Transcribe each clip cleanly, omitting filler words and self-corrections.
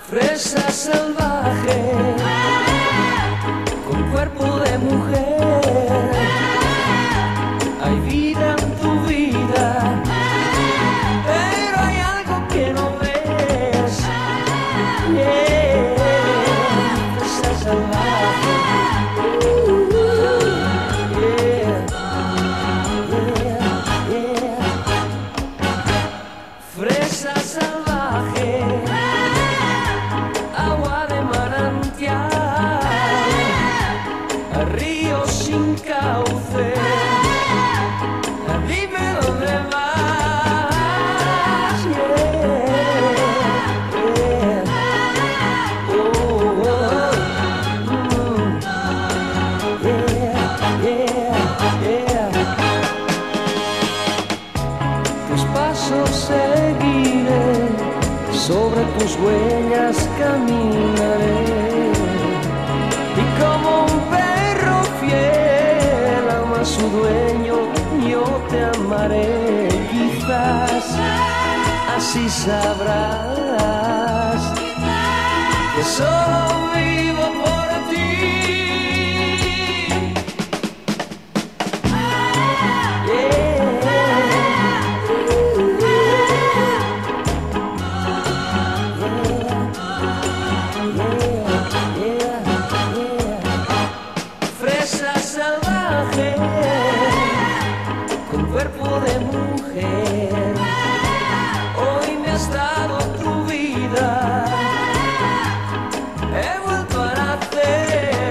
Fresa salvaje, con cuerpo de mujer, hay vida en tu vida, pero hay algo que no ves. Yeah, fresa salvaje. Yeah, yeah, yeah. Fresa salvaje, agua de manantial, río sin cauce, dime dónde vas. Yeah, yeah. Oh, yeah, yeah. Tus pasos seguiré, sobre tus huellas caminaré, y como un perro fiel ama a su dueño, yo te amaré. Quizás así sabrás que solo vivo por ti. Fresa salvaje, con cuerpo de mujer, hoy me has dado tu vida, he vuelto a nacer.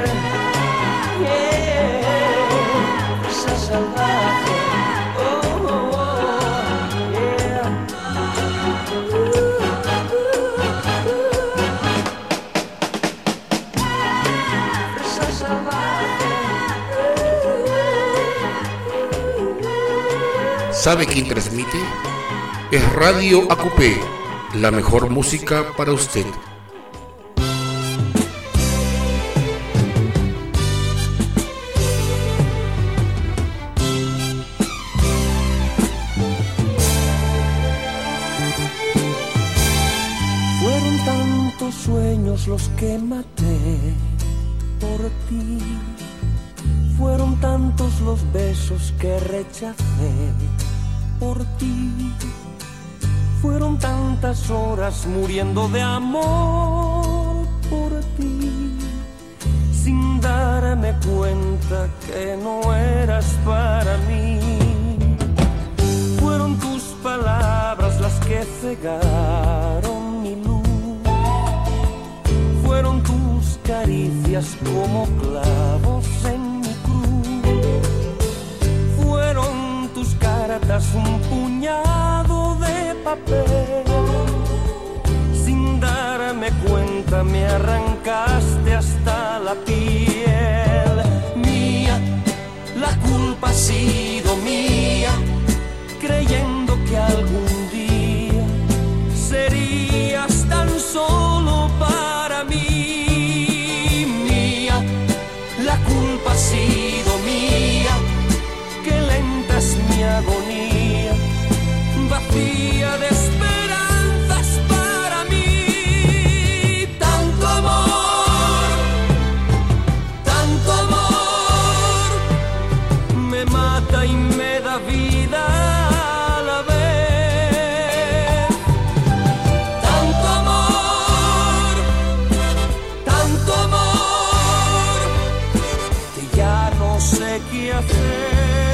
Yeah, fresa salvaje, oh, oh, oh, yeah. Fresa salvaje. ¿Sabe quién transmite? Es Radio Acupé, la mejor música para usted. Fueron tantos sueños los que maté por ti, fueron tantos los besos que rechacé por ti, fueron tantas horas muriendo de amor por ti, sin darme cuenta que no eras para mí. Fueron tus palabras las que cegaron mi luz, fueron tus caricias como clavos en mi cruz, fueron tus cartas un puñado de papel, sin darme cuenta me arrancaste hasta la piel. Mía, la culpa ha sido mía, creyendo que algún día serías tan solo para mí. Mía, la culpa ha sido mía, que lenta es mi agonía, vacía de esperanzas para mí. Tanto amor, me mata y me da vida a la vez. Tanto amor, que ya no sé qué hacer.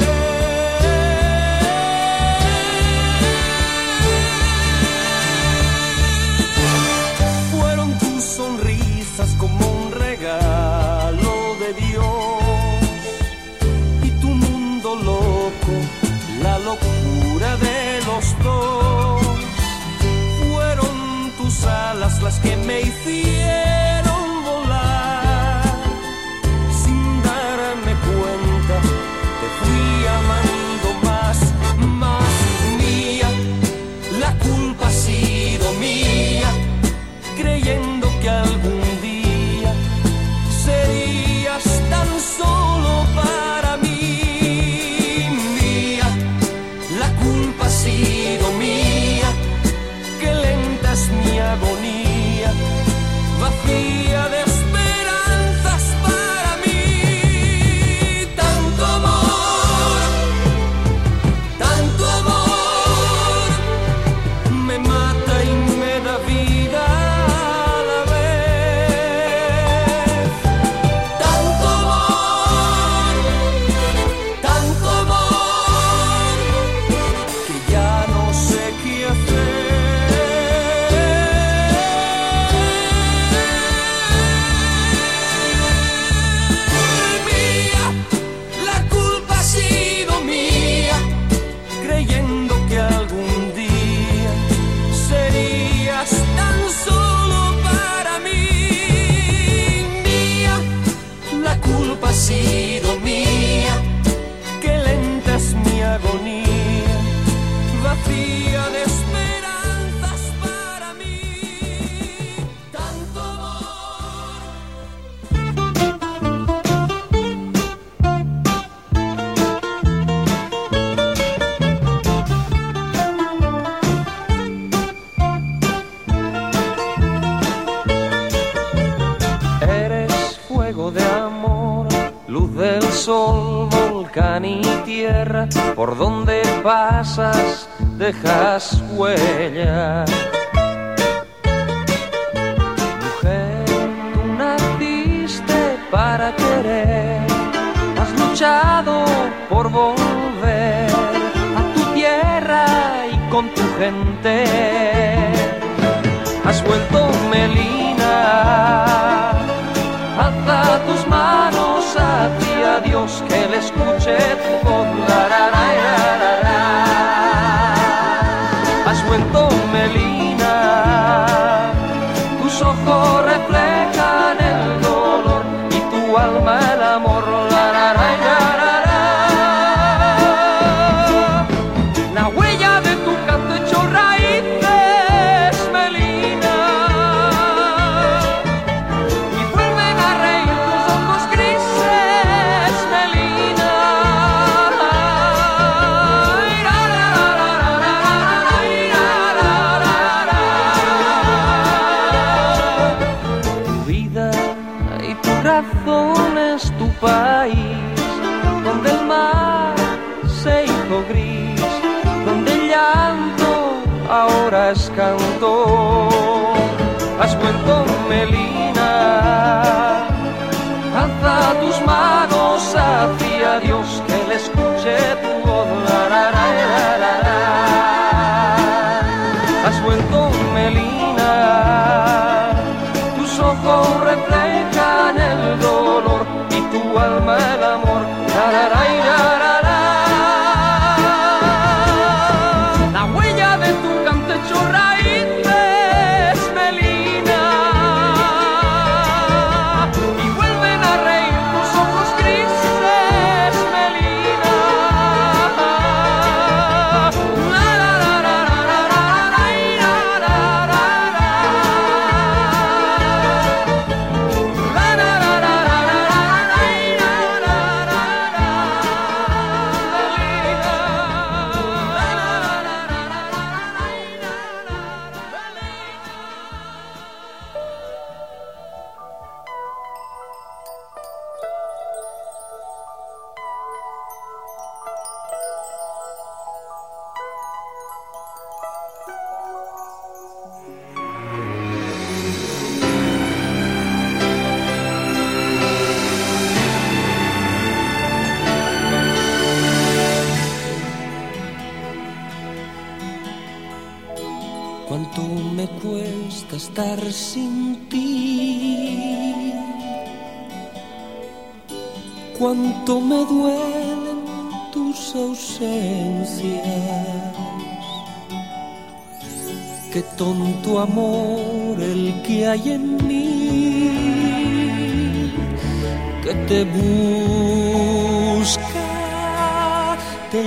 Como un regalo de Dios, y tu mundo loco, la locura de los dos. Fueron tus alas las que me hicieron volar, sin darme cuenta te fui amando más. Mía, la culpa ha sido mía, creyendo que algún día serías tan solo para mí. Mía, la culpa ha sido mía, que lenta es mi agonía, ciego de amor, luz del sol, volcán y tierra, por donde pasas dejas huella. Mujer, tú naciste para querer, has luchado por volver a tu tierra y con tu gente. Has vuelto Melina, alza tus manos hacia Dios, que le escuche tu voz. La, la, la, la, la, la. Has vuelto Melina, tus ojos reflejan el dolor y tu alma el amor. La, la, la, la, la, la. La huella de tu canto echó raíces, Melina, y vuelven a reír tus ojos grises, Melina. Tu vida y tu razón es tu país, donde el mar se hizo gris, donde el llanto ahora es canto. Has vuelto Melina, alza tus manos hacia Dios, que le escuche tu voz. La, la, la, la, la, la. Has vuelto Melina, tus ojos reflejan el dolor y tu alma el amor. La, la, la, la, la, la. La huella de tu canto echó raíces, Melina, y vuelven a reír tus ojos grises, Melina. La, la, la, la, la, la, la, la, la, la, la. La, la, la, la, la, la, la, cuánto me cuesta estar sin ti, cuánto me duelen tus ausencias. Qué tonto amor el que hay en mí, que te busca, te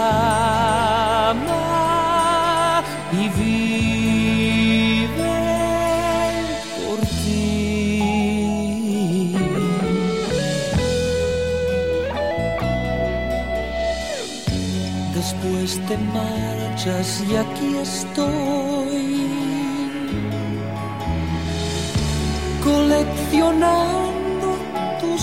llama y vive por ti. Después te marchas y aquí estoy, coleccionando tus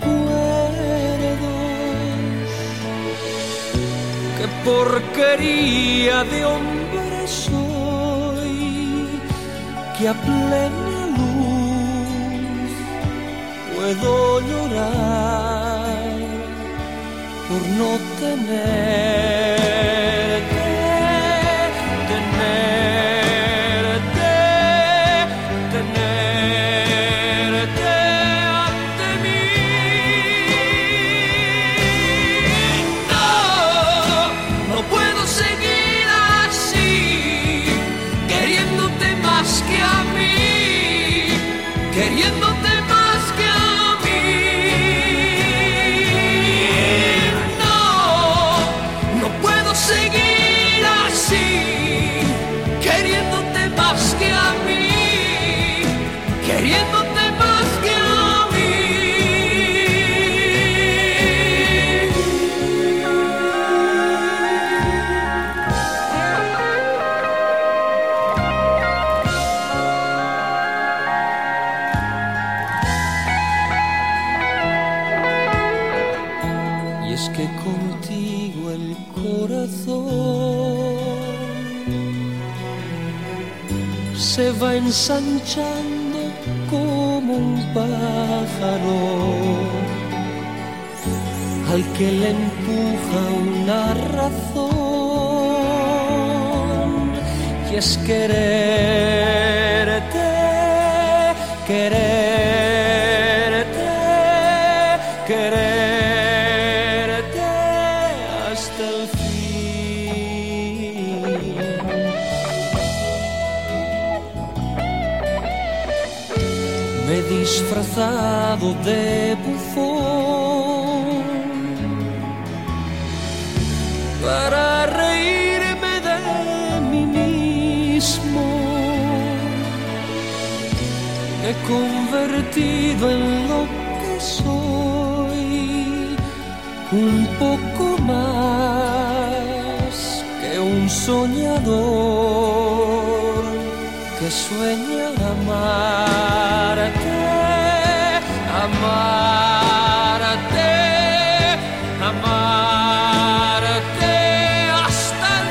recuerdos. Qué porquería de hombre soy, que a plena luz puedo llorar por no tenerte, tenerte ante mí. No, no puedo seguir así, queriéndote más que a mí, queriéndote más que a mí. No, no puedo seguir así, queriéndote más que a mí, queriéndote más que a mí. contigo el corazón se va ensanchando como un pájaro al que le empuja una razón, y es quererte, quererte, quererte hasta el fin. Me he disfrazado de bufón para reírme de mí mismo. Me he convertido en lo que soy, un poco más que un soñador que sueña amarte, amarte, amarte hasta el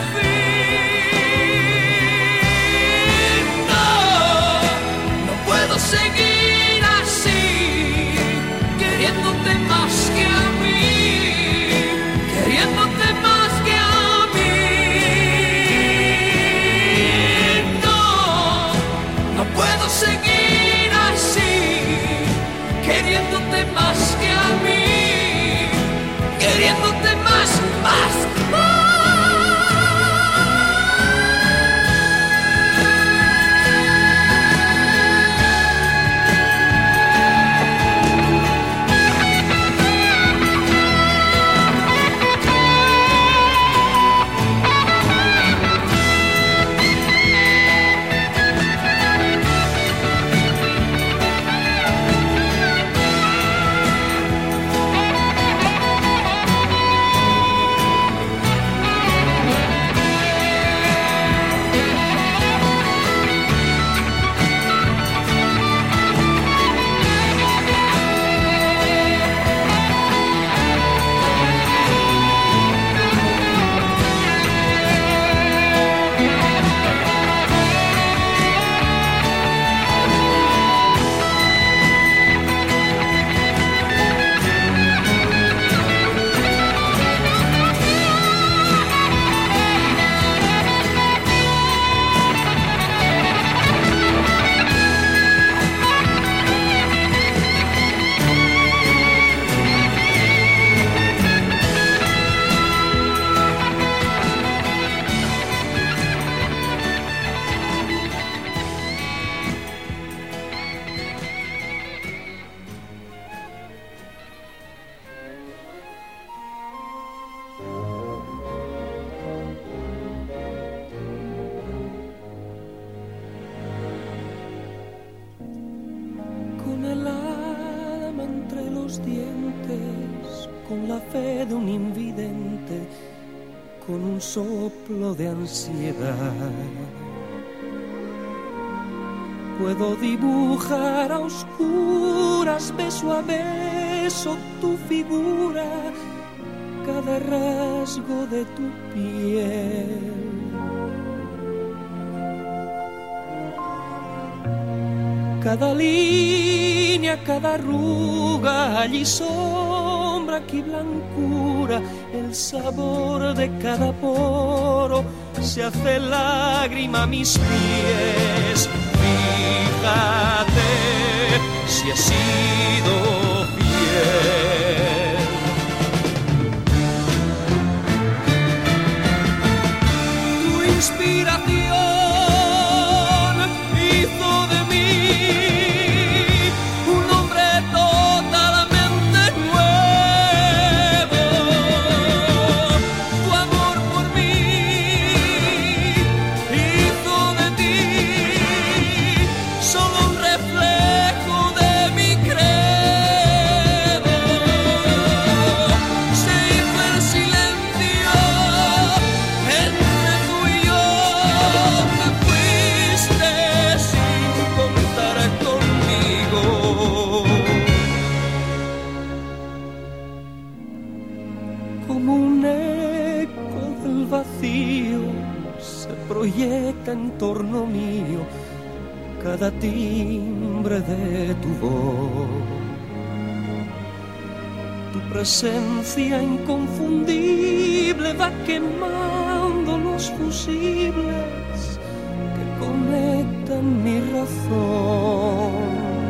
fin. No, no puedo seguir así, queriéndote más que a mí, queriéndote más que a mí. No, no puedo seguir así, queriéndote más que a mí, queriéndote más, más, más. Con la fe de un invidente, con un soplo de ansiedad, puedo dibujar a oscuras, beso a beso, tu figura, cada rasgo de tu piel. Cada línea, cada arruga, allí sombra, aquí blancura, el sabor de cada poro se hace lágrima a mis pies. Fíjate si he sido fiel. Tu inspiración cada timbre de tu voz. Tu presencia inconfundible va quemando los fusibles que conectan mi razón.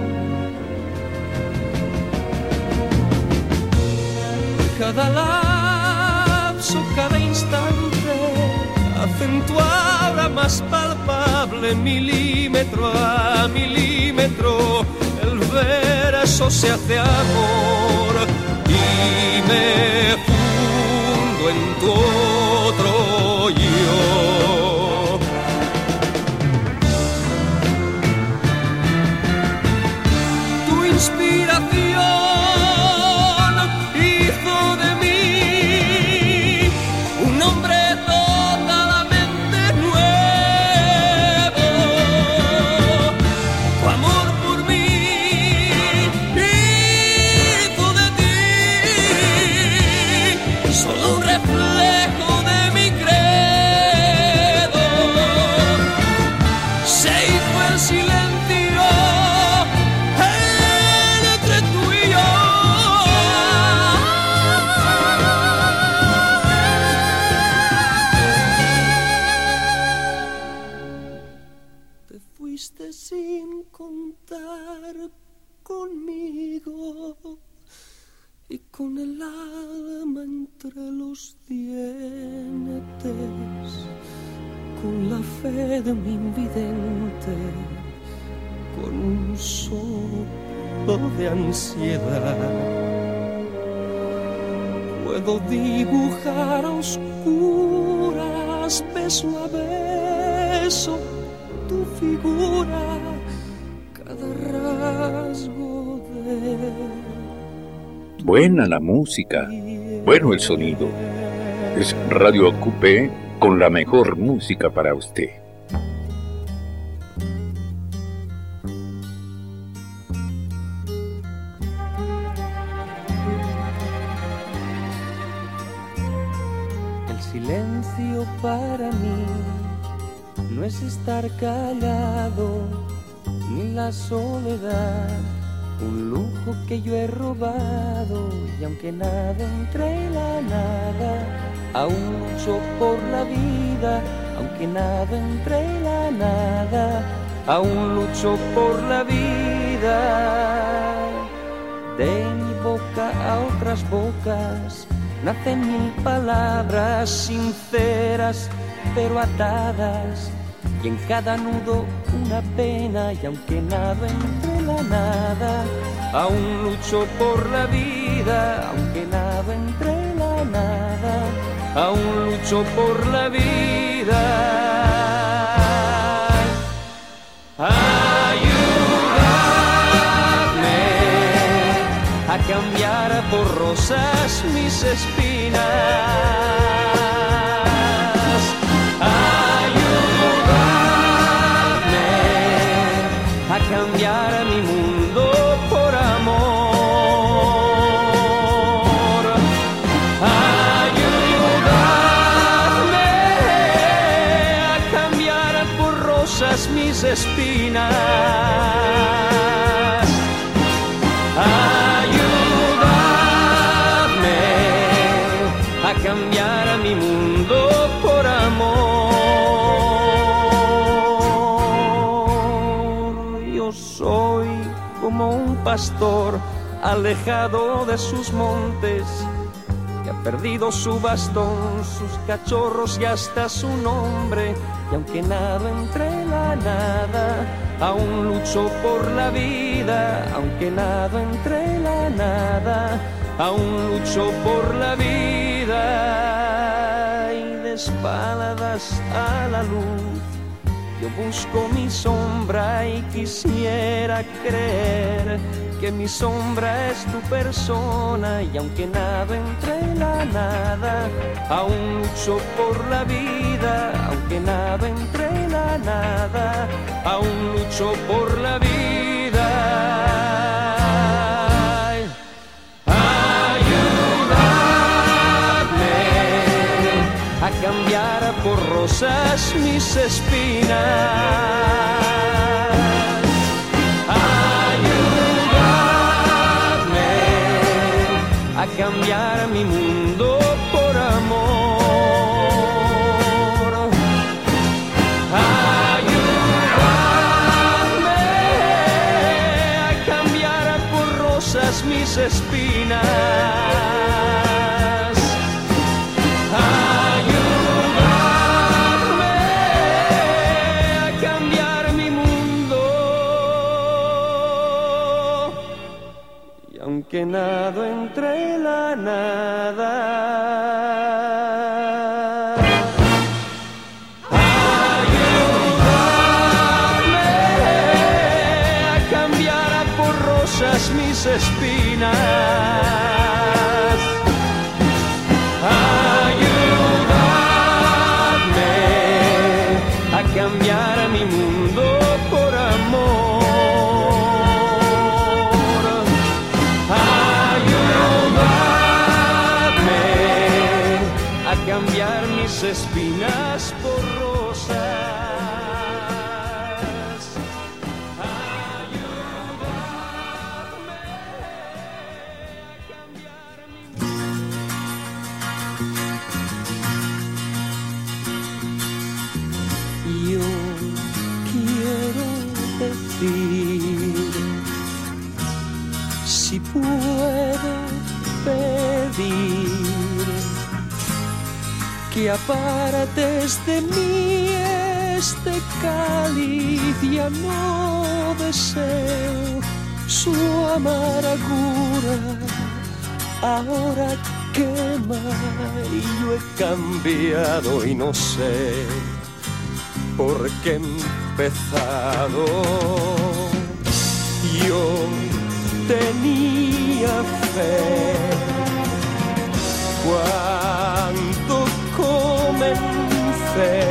Cada lapso, cada instante hacen tu aura más palpable, milímetro a milímetro el verso se hace amor y me fundo en tu otro yo. Tu inspiración hizo de mí un hombre totalmente nuevo. Tu amor por mí hizo de ti solo un reflejo de mi credo. Se hizo el silencio entre tú y yo. Te fuiste sin contar conmigo y con el alma entre los dientes, con la fe de mi invidente, con un soplo de ansiedad. Puedo dibujar a oscuras, beso a beso, tu figura, cada rasgo de... Buena la música, bueno el sonido. Es Radio Acupé con la mejor música para usted. El silencio para mí no es estar callado, ni la soledad, un lujo que yo he robado. Y aunque nada entre la nada, aún lucho por la vida. Aunque nada entre la nada, aún lucho por la vida. De mi boca a otras bocas nacen mil palabras sinceras pero atadas, y en cada nudo una pena. Y aunque nado entre la nada, aún lucho por la vida. Aunque nado entre la nada, aún lucho por la vida. Ayúdame a cambiar por rosas mis espinas. A cambiar mi mundo por amor. Ayúdame a cambiar por rosas mis espinas. Ayúdame a cambiar mi mundo por amor. Soy como un pastor alejado de sus montes, que ha perdido su bastón, sus cachorros y hasta su nombre. Y aunque nado entre la nada, aún lucho por la vida. Aunque nado entre la nada, aún lucho por la vida. Y de espaldas a la luz yo busco mi sombra y quisiera creer que mi sombra es tu persona. Y aunque nado entre la nada, aún lucho por la vida. Aunque nado entre la nada, aún lucho por la vida. Ayúdame a cambiar por rosas mis espinas. rosas mis espinas. Ayúdame a cambiar mi mundo, y aunque nado entre la nada, mis espinas. Ayúdame a cambiar mi mundo por amor. Ayúdame a cambiar mis espinas por rosas. Si puedo pedir que apartes de mí este cáliz, ya no deseo su amargura, ahora quema y yo he cambiado y no sé por qué he empezado. Yo tenía fe cuando comencé,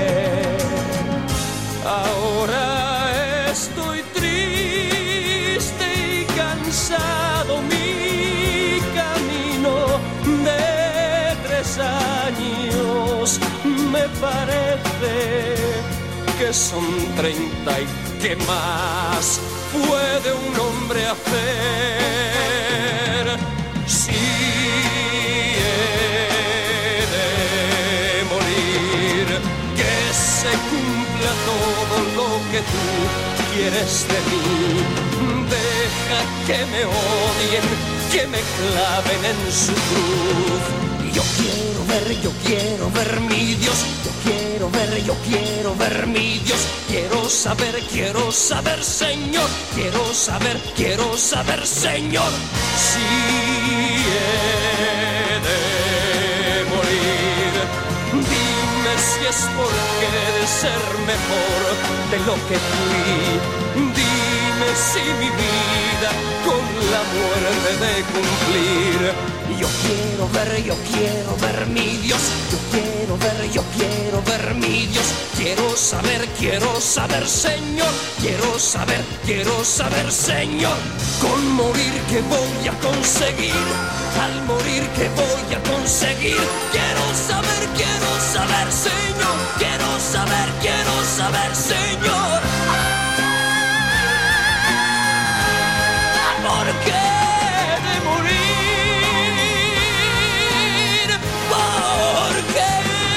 ahora estoy triste y cansado. Mi camino de 3 años me parece que son 30 y ¿qué más puede un hombre hacer? Si he de morir, que se cumpla todo lo que tú quieres de mí. Deja que me odien, que me claven en su cruz. Yo quiero ver mi Dios. Yo quiero ver mi Dios. Quiero saber, Señor. Quiero saber, Señor. Si he de morir, dime si es porque he de ser mejor de lo que fui. Dime si mi vida con la muerte de cumplir. Yo quiero ver mi Dios. Yo quiero ver mi Dios. Quiero saber, Señor. Quiero saber, Señor. Con morir que voy a conseguir, al morir que voy a conseguir. Quiero saber, Señor. Quiero saber, Señor. ¿Por qué de morir? ¿Por qué?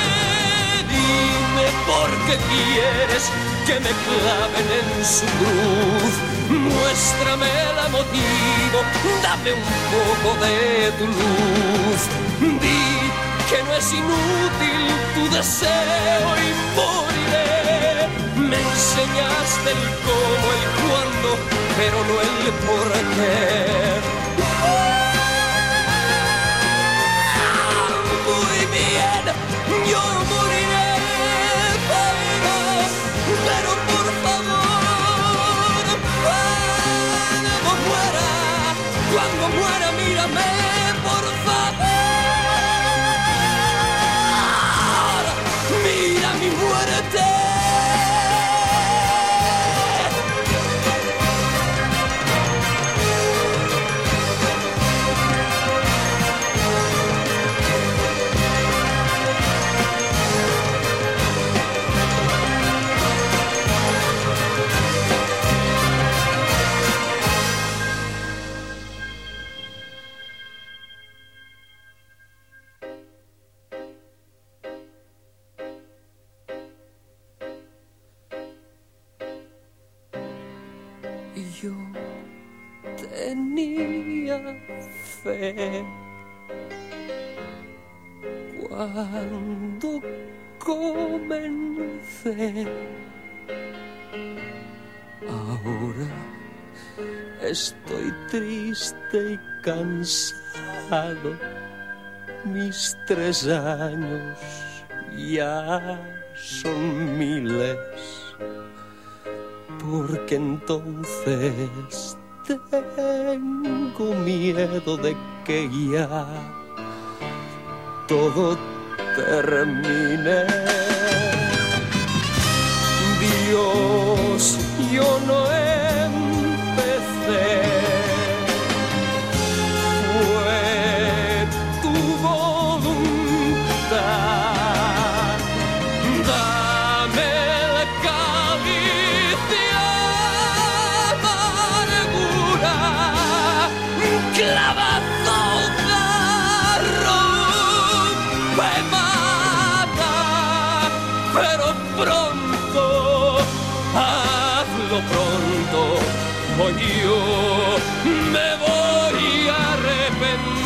Dime por qué quieres que me claven en su cruz. Muéstrame el motivo, dame un poco de tu luz. Di que no es inútil tu deseo y moriré. Me enseñaste el cómo, el cuándo, pero no el por qué. Muy bien, yo moriré, pero por favor, cuando muera, mírame, por favor, mira mi muerte. tenía fe. Cuando comencé, ahora estoy triste y cansado. Mis 3 años ya son miles, porque entonces tengo miedo de que ya todo termine. Dios, yo no empecé, fue tu voluntad. Dame el cáliz de amargura, clavado garro, me mata, pero pronto, hazlo pronto, o yo me voy a arrepentir.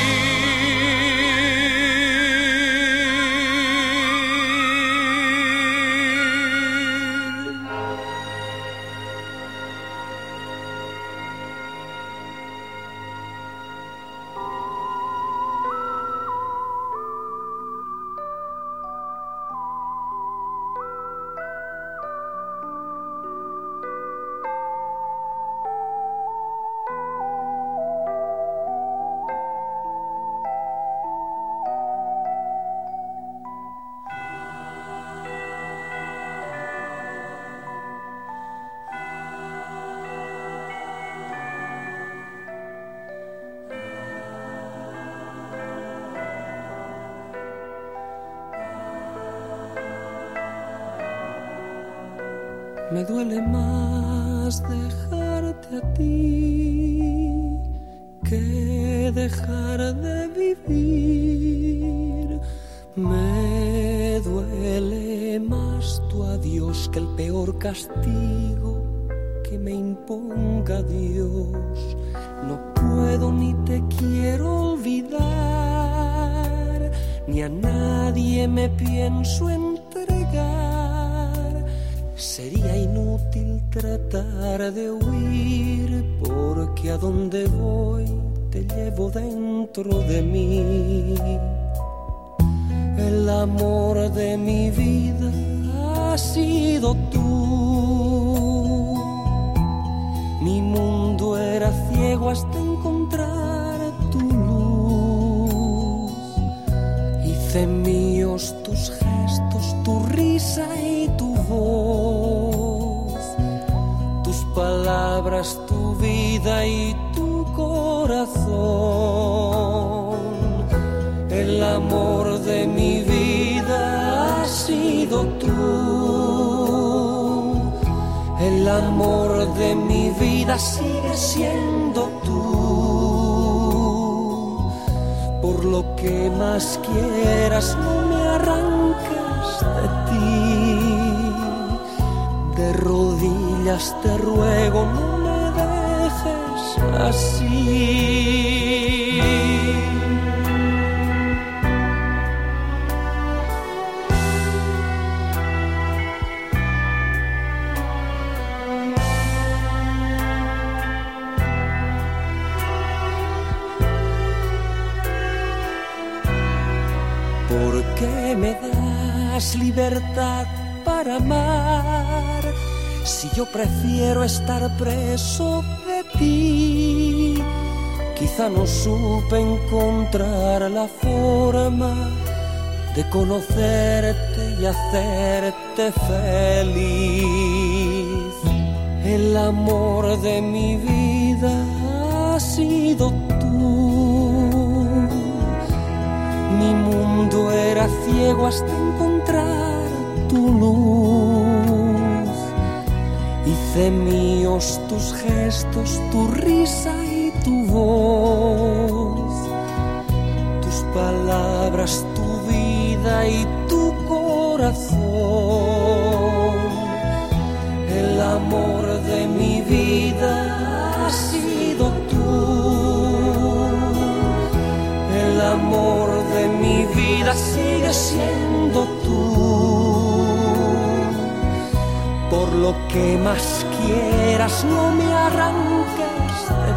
Me duele más dejarte a ti que dejar de vivir. Me duele más tu adiós que el peor castigo que me imponga Dios. No puedo ni te quiero olvidar, ni a nadie me pienso entregar. Sería inútil tratar de huir, porque a donde voy te llevo dentro de mí. El amor de mi vida has sido tú. Mi mundo era ciego hasta encontrar tu luz. Hice míos tus gestos, tu risa y tu voz, tus palabras, tu vida y tu corazón. El amor de mi vida has sido tú. El amor de mi vida sigue siendo tú. Por lo que más quieras, no me arranques de ti. De rodillas te ruego, no me dejes así. ¿Por qué me das libertad para amar, si yo prefiero estar preso de ti? Quizá no supe encontrar la forma de conocerte y hacerte feliz. El amor de mi vida ha sido tú. Mi mundo era ciego hasta encontrar tu luz. Hice míos tus gestos, tu risa y tu voz, tus palabras, tu vida y tu corazón. El amor de mi vida ha sido tú. vida sigue siendo tú. Por lo que más quieras, no me arranques de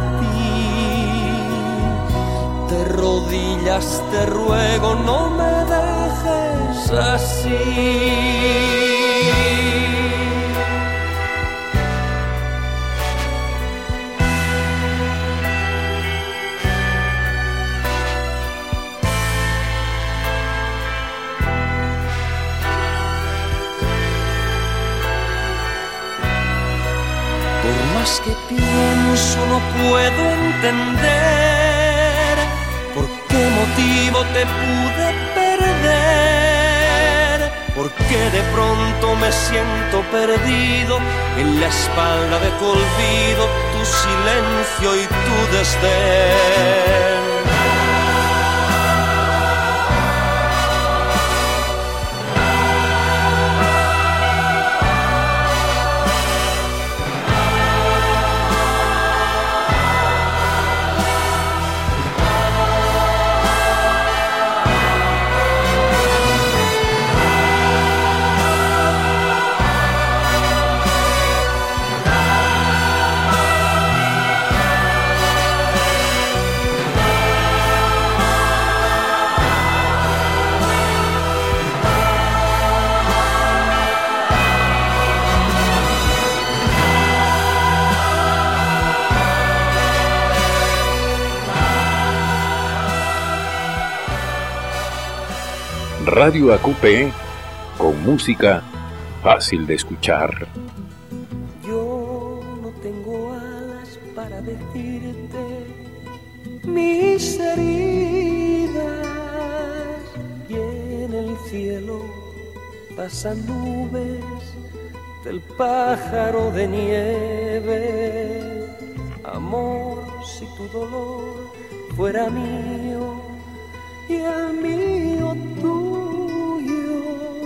ti. De rodillas te ruego, no me dejes así. Que pienso no puedo entender por qué motivo te pude perder, porque de pronto me siento perdido en la espalda de tu olvido, tu silencio y tu desdén. Radio AQP, con música fácil de escuchar. Yo no tengo alas para decirte mis heridas, y en el cielo pasan nubes del pájaro de nieve. Amor, si tu dolor fuera mío y el mío tuyo,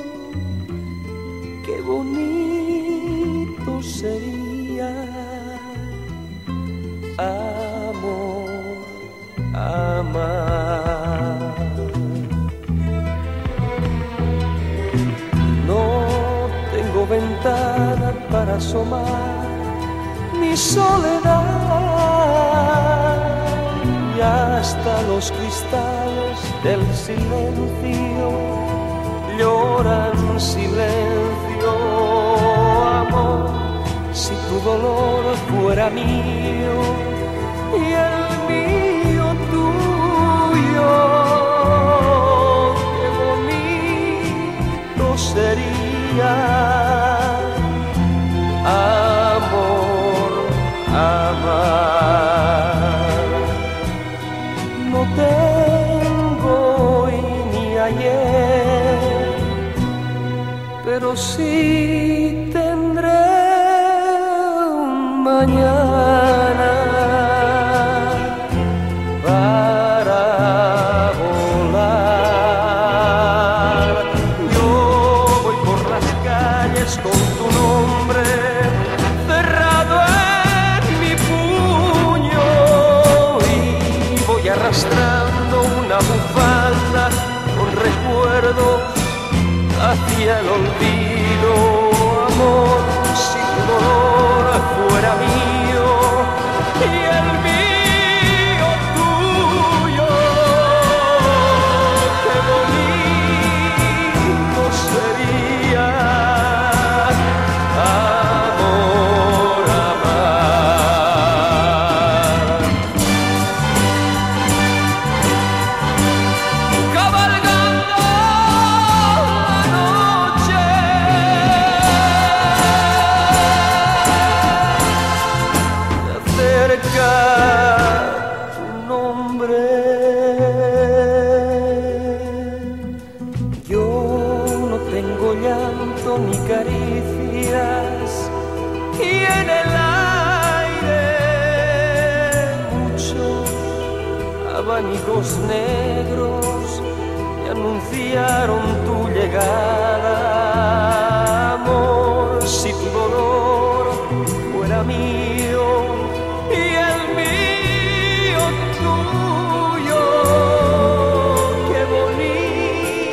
qué bonito sería. Amor, amar. No tengo ventana para asomar mi soledad, y hasta los cristales del silencio lloran silencio. Amor, si tu dolor fuera mío y el mío tuyo, qué bonito sería. Amor, amar. No tengo hoy ni ayer, pero sí tendré un mañana para volar. Yo voy por las calles con tu nombre cerrado en mi puño, y voy arrastrando una bufanda con recuerdos hacia el olvido. Amor, si tu dolor fuera mío y el mío tuyo, qué bonito sería. Amor, amar. Cabalgando la noche, se acerca tu nombre. Yo no tengo llanto ni caricias, y en el aire muchos abanicos negros me anunciaron tu llegada. Amor, si tu dolor fuera mío y el mío tuyo, qué bonito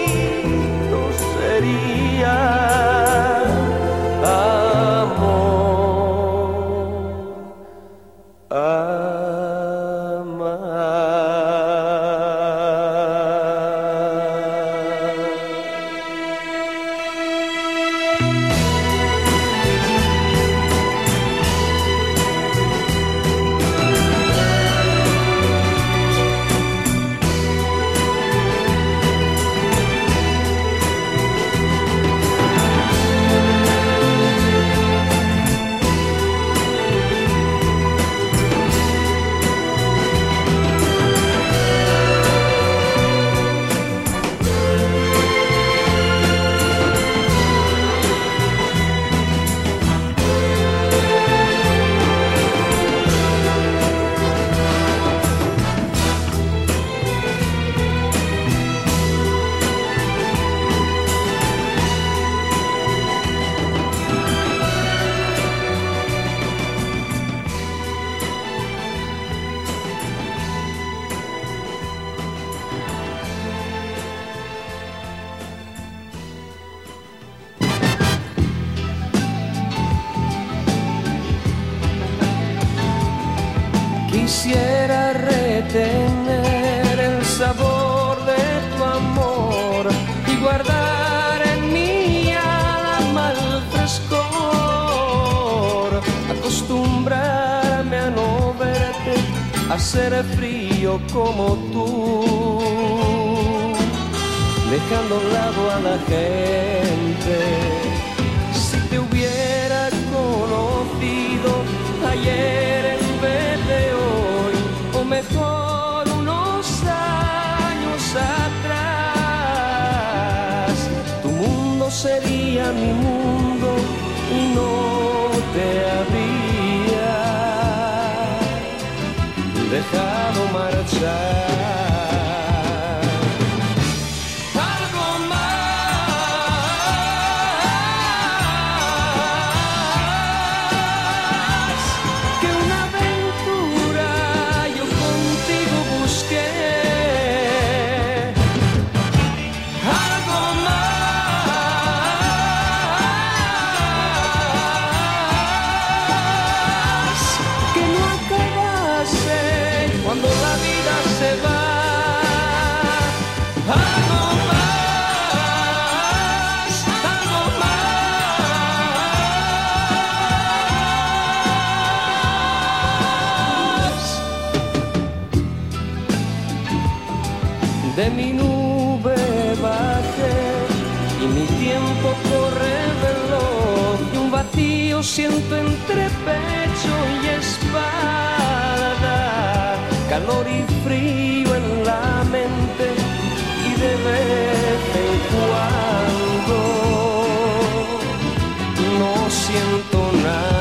Quisiera retener el sabor de tu amor y guardar en mi alma el frescor, acostumbrarme a no verte, a ser frío como tú, dejando a un lado a la gente. Si te hubiera conocido ayer en vez de hoy, o mejor unos años atrás, tu mundo sería mi mundo y no te habría dejado marchar. De mi nube bajé y mi tiempo corre veloz, y un vacío siento entre pecho y espalda, calor y frío en la mente, y de vez en cuando no siento nada.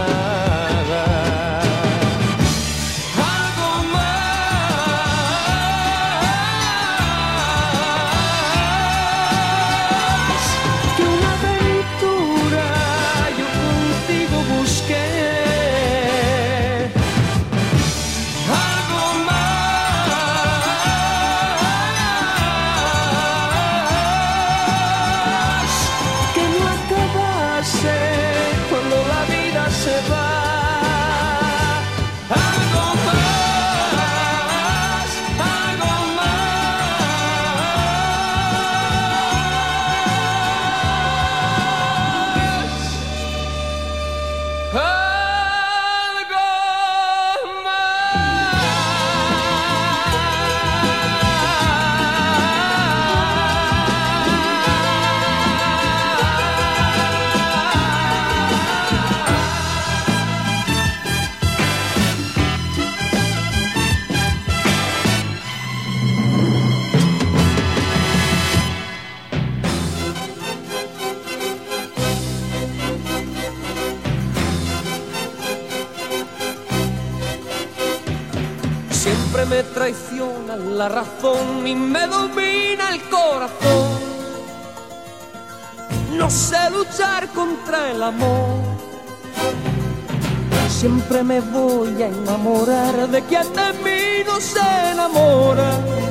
Siempre me traiciona la razón y me domina el corazón. No sé luchar contra el amor. Siempre me voy a enamorar de quien de mí no se enamora.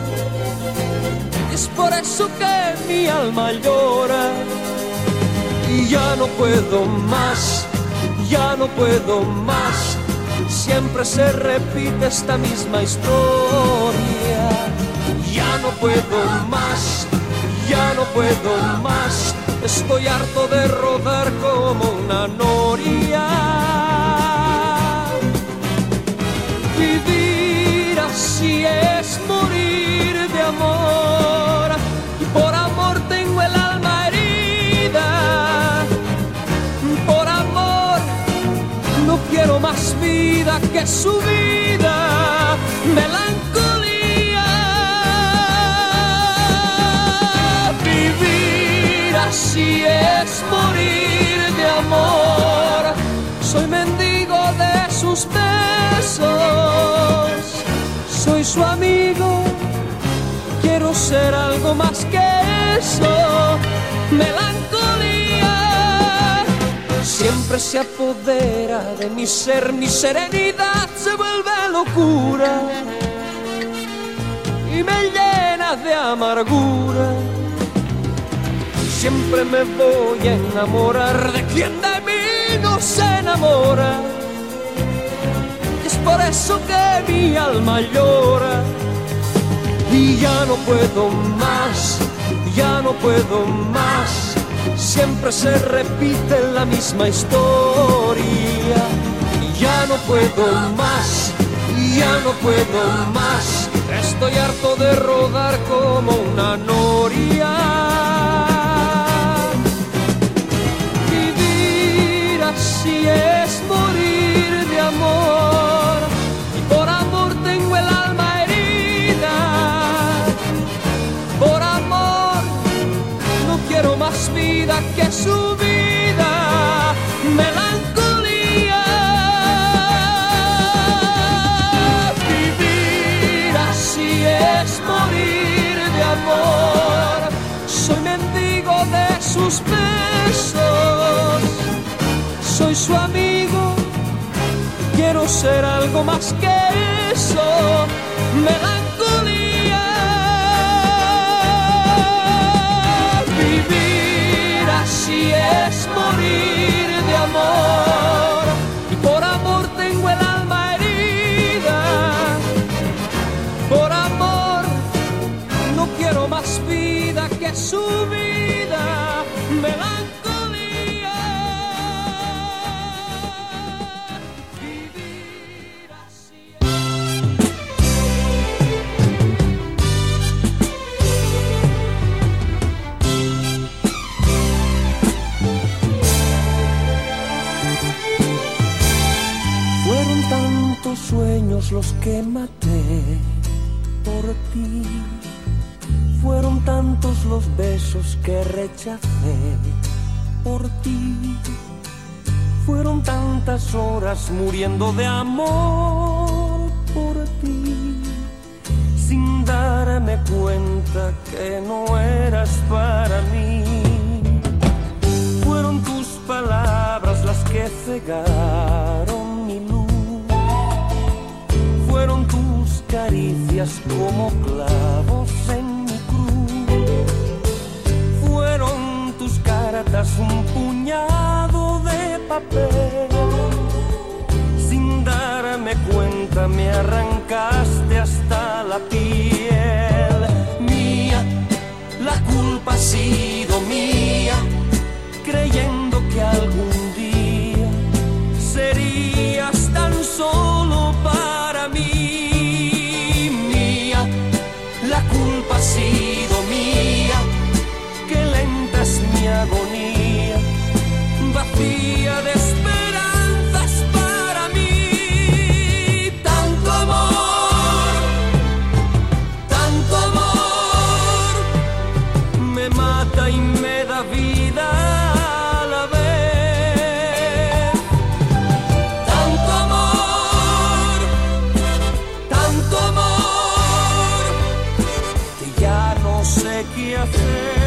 Es por eso que mi alma llora. Y ya no puedo más, ya no puedo más. siempre se repite esta misma historia. Ya no puedo más, ya no puedo más, estoy harto de rodar como una noria. Vivir así es morir de amor, y por amor tengo el alma herida. Por amor no quiero más vida que su vida, melancolía. Vivir así es morir de amor, soy mendigo de sus besos, soy su amigo, quiero ser algo más que eso, melancolía. Siempre se apodera de mi ser, mi serenidad se vuelve locura y me llena de amargura. Siempre me voy a enamorar de quien de mí no se enamora, y es por eso que mi alma llora. Y ya no puedo más, ya no puedo más, siempre se repite la misma historia. Y ya no puedo más, ya no puedo más, estoy harto de rodar como una noria. Vivir así es morir de amor, y por amor tengo el alma herida. Por amor no quiero más vida que su vida, melancolía. Vivir así es morir de amor, soy mendigo de sus besos, soy su amigo, quiero ser algo más que eso, melancolía. Vivir así es morir de amor, y por amor tengo el alma herida. Por amor no quiero más vida que su vida, melancolía. Vivir así fueron tantos sueños los que maté por ti, fueron tantos los besos que rechacé por ti, fueron tantas horas muriendo de amor por ti, sin darme cuenta que no eras para mí. Fueron tus palabras las que cegaron mi luz, fueron tus caricias como clavos en mi cruz, fueron tus cartas un puñado de papel, sin darme cuenta me arrancaste hasta la piel. Mía, la culpa ha sido mía, creyendo que algún día serías tan solo para mí. Mía, la culpa ha sido mía, que lenta es mi agonía, vacía de esperanzas para mí. Tanto amor, me mata y me da vida a la vez. Tanto amor, que ya no sé qué hacer.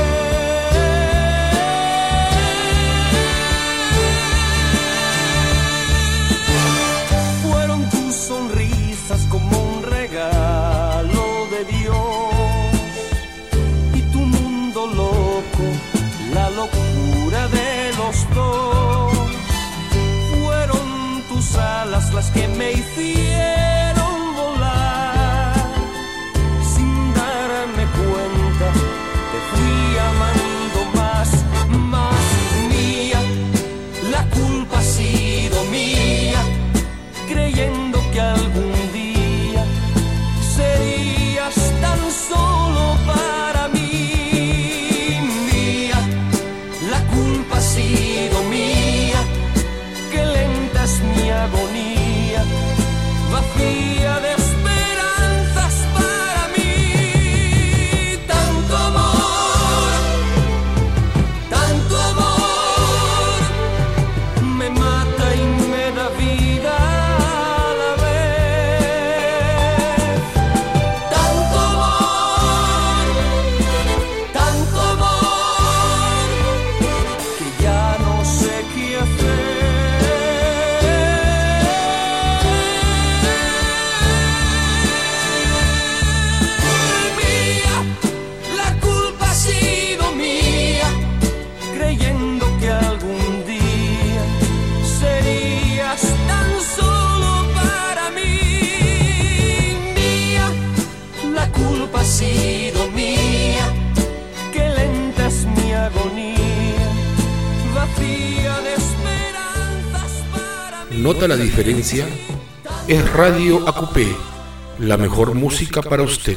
Fueron tus sonrisas como un regalo de Dios, y tu mundo loco, la locura de los dos. Fueron tus alas las que me hicieron volar. Sin darme cuenta, te fui amando más mía. La culpa ha sido mía, creyendo que algún día serías tan solo para mí. Mía, la culpa ha sido mía, que lenta es mi agonía, vacía de esperanzas para mí. Tanto amor, me mata y me da vida a la vez. Tanto amor, que ya no sé qué hacer. Mía, la culpa ha sido mía, creyendo que algún día serías tan solo para mí. Mía, la culpa ha sido mía, que lenta es mi agonía, vacía de esperanzas para mí. ¿Nota la diferencia? Es Radio Acupé, la mejor música para usted.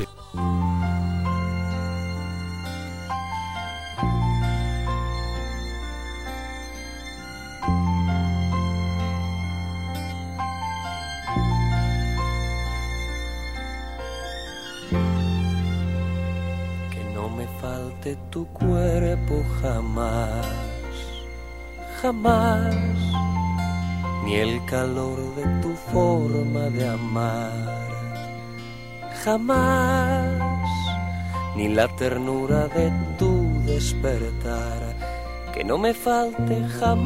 Que no me falte tu cuerpo jamás, jamás, ni el calor de tu forma de amar, jamás, ni la ternura de tu despertar, que no me falte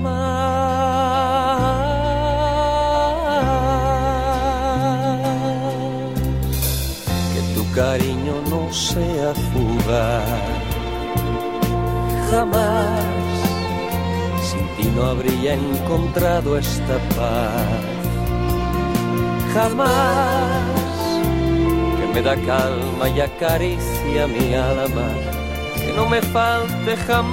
jamás. Que tu cariño no sea fugaz, jamás. Sin ti no habría encontrado esta paz, jamás. Que me da calma y acaricia mi alma, que no me falte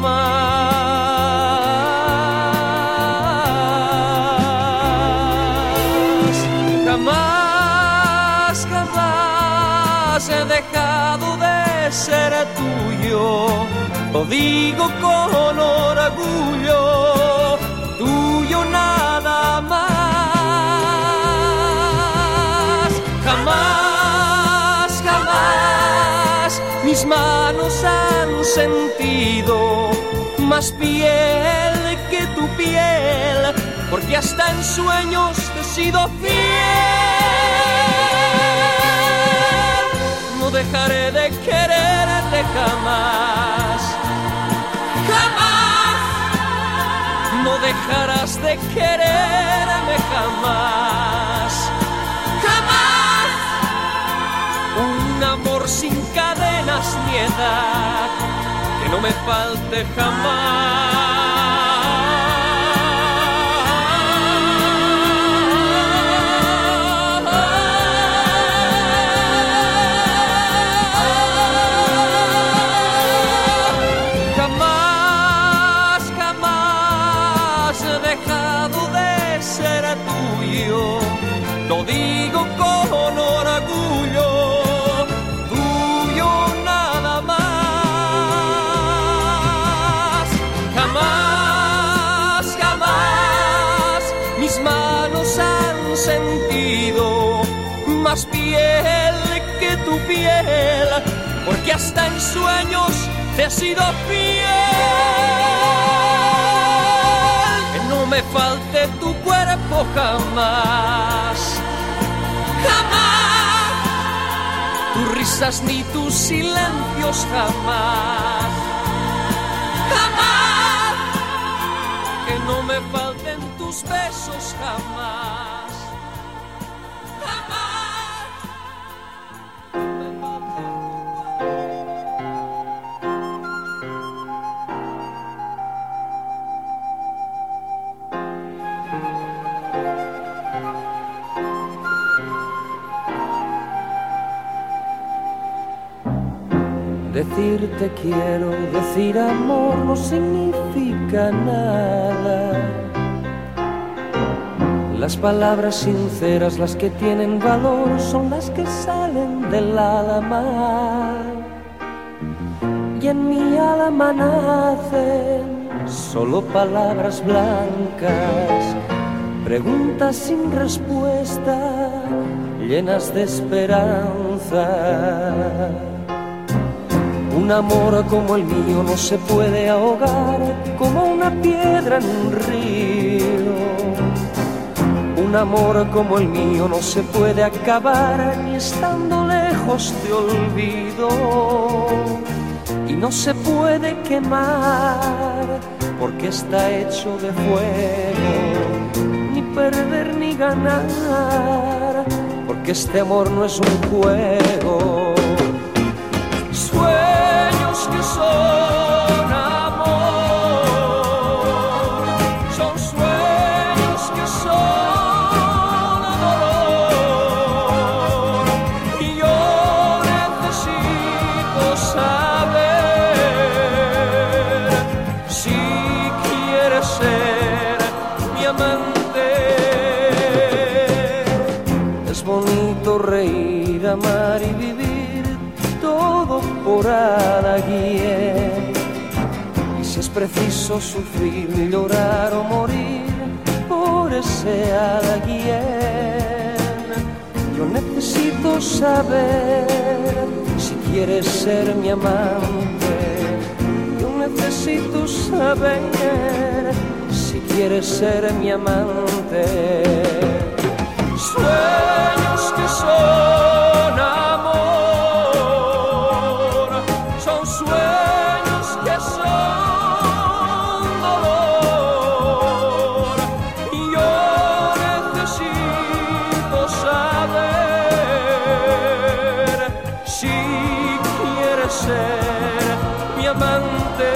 jamás. Jamás, jamás he dejado de ser tuyo, lo digo con orgullo, tuyo nada más. Jamás, jamás mis manos han sentido más piel que tu piel, porque hasta en sueños te he sido fiel. No dejaré de quererte jamás, jamás. No dejarás de quererme jamás, jamás. Un amor sin cadenas ni edad, que no me falte jamás. Jamás he dejado de ser tuyo, lo digo con orgullo, tuyo nada más. Jamás, jamás mis manos han sentido más piel que tu piel, porque hasta en sueños te he sido fiel. Que no me falte tu cuerpo jamás, jamás. Tus risas ni tus silencios jamás, jamás. Que no me falten tus besos jamás, jamás. No me falten. Decir te quiero, decir amor no significa nada. Las palabras sinceras, las que tienen valor, son las que salen del alma. Y en mi alma nacen solo palabras blancas, preguntas sin respuesta, llenas de esperanza. Un amor como el mío no se puede ahogar como una piedra en un río. Un amor como el mío no se puede acabar ni estando lejos de olvido. Y no se puede quemar porque está hecho de fuego. Ni perder ni ganar porque este amor no es un juego. Sueños que son amor, son sueños que son dolor. Y yo necesito saber si quieres ser mi amante. Es bonito reír, amar y vivir, todo por alguien. Y si es preciso sufrir, llorar o morir por ese alguien. Yo necesito saber si quieres ser mi amante. Yo necesito saber si quieres ser mi amante. Sueños que son amor, son sueños que son dolor. Y yo necesito saber si quieres ser mi amante.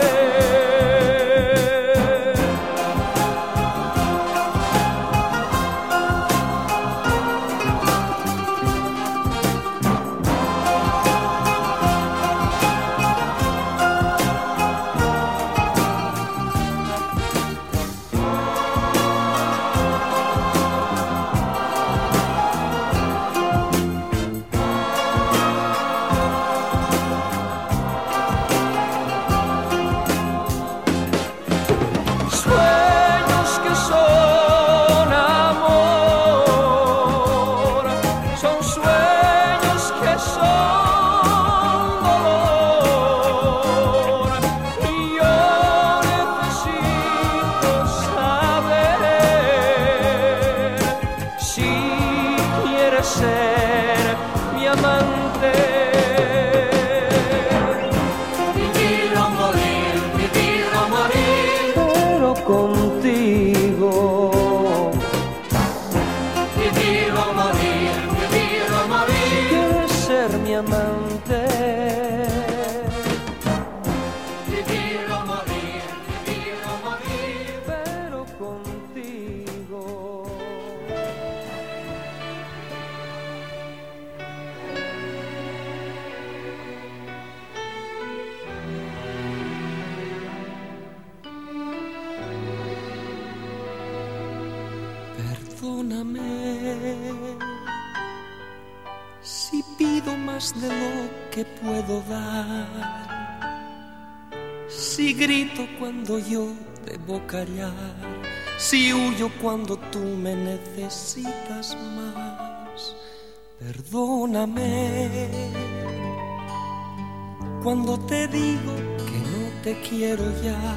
Perdóname si pido más de lo que puedo dar, si grito cuando yo debo callar, si huyo cuando tú me necesitas más. Perdóname cuando te digo que no te quiero ya.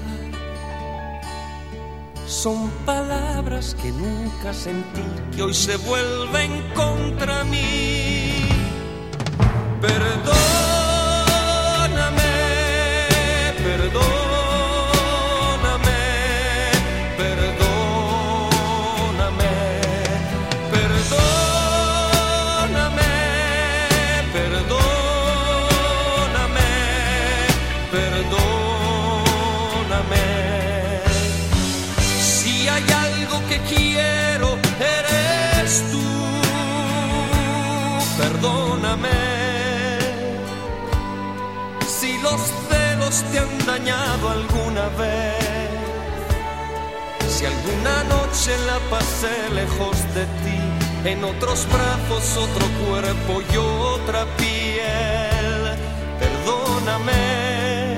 Son palabras que nunca sentí, que hoy se vuelven contra mí. Perdóname, perdóname, perdóname, perdóname, perdóname, perdóname. Si hay algo que quiero, eres tú. Perdóname. Si celos te han dañado alguna vez, si alguna noche la pasé lejos de ti, en otros brazos, otro cuerpo y otra piel, perdóname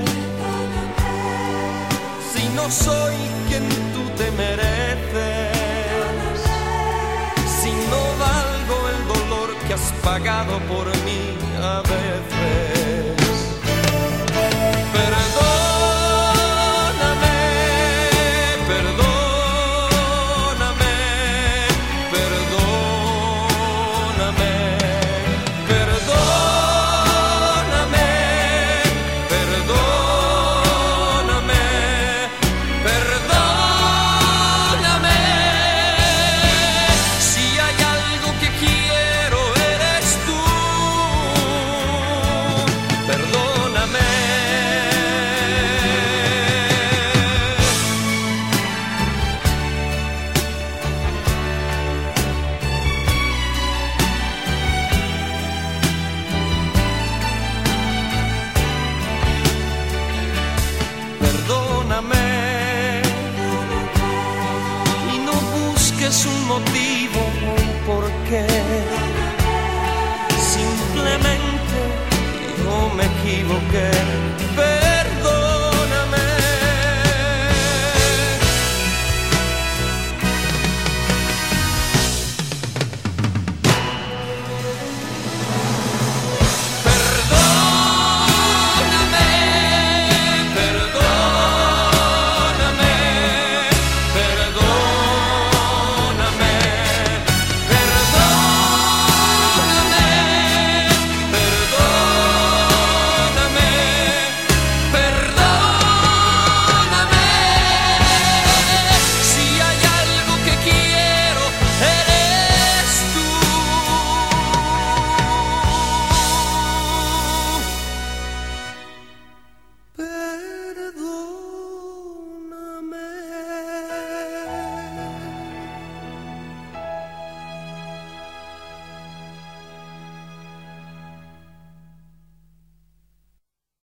si no soy quien tú te mereces, si no valgo el dolor que has pagado por mí a veces.